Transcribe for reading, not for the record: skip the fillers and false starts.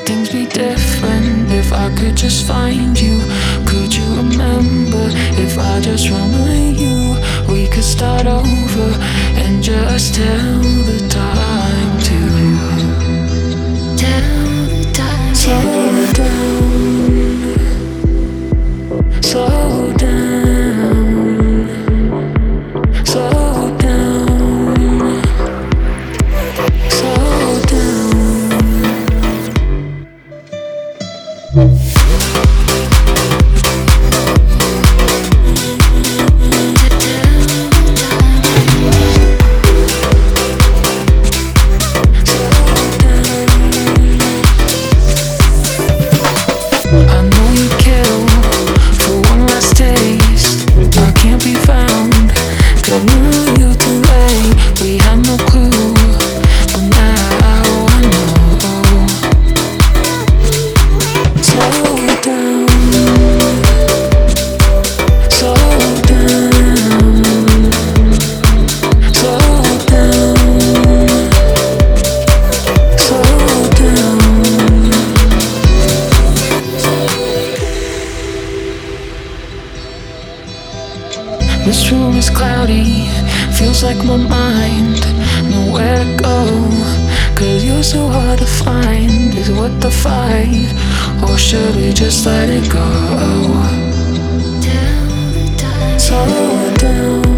things be different if I could just find you? Could you remember if I just remind you? We could start over and just tell the time to slow down, slow down, slow down, slow down. This room is cloudy, feels like my mind nowhere to go. Cause you're so hard to find. Is it worth the fight, or should we just let it go? Slow down.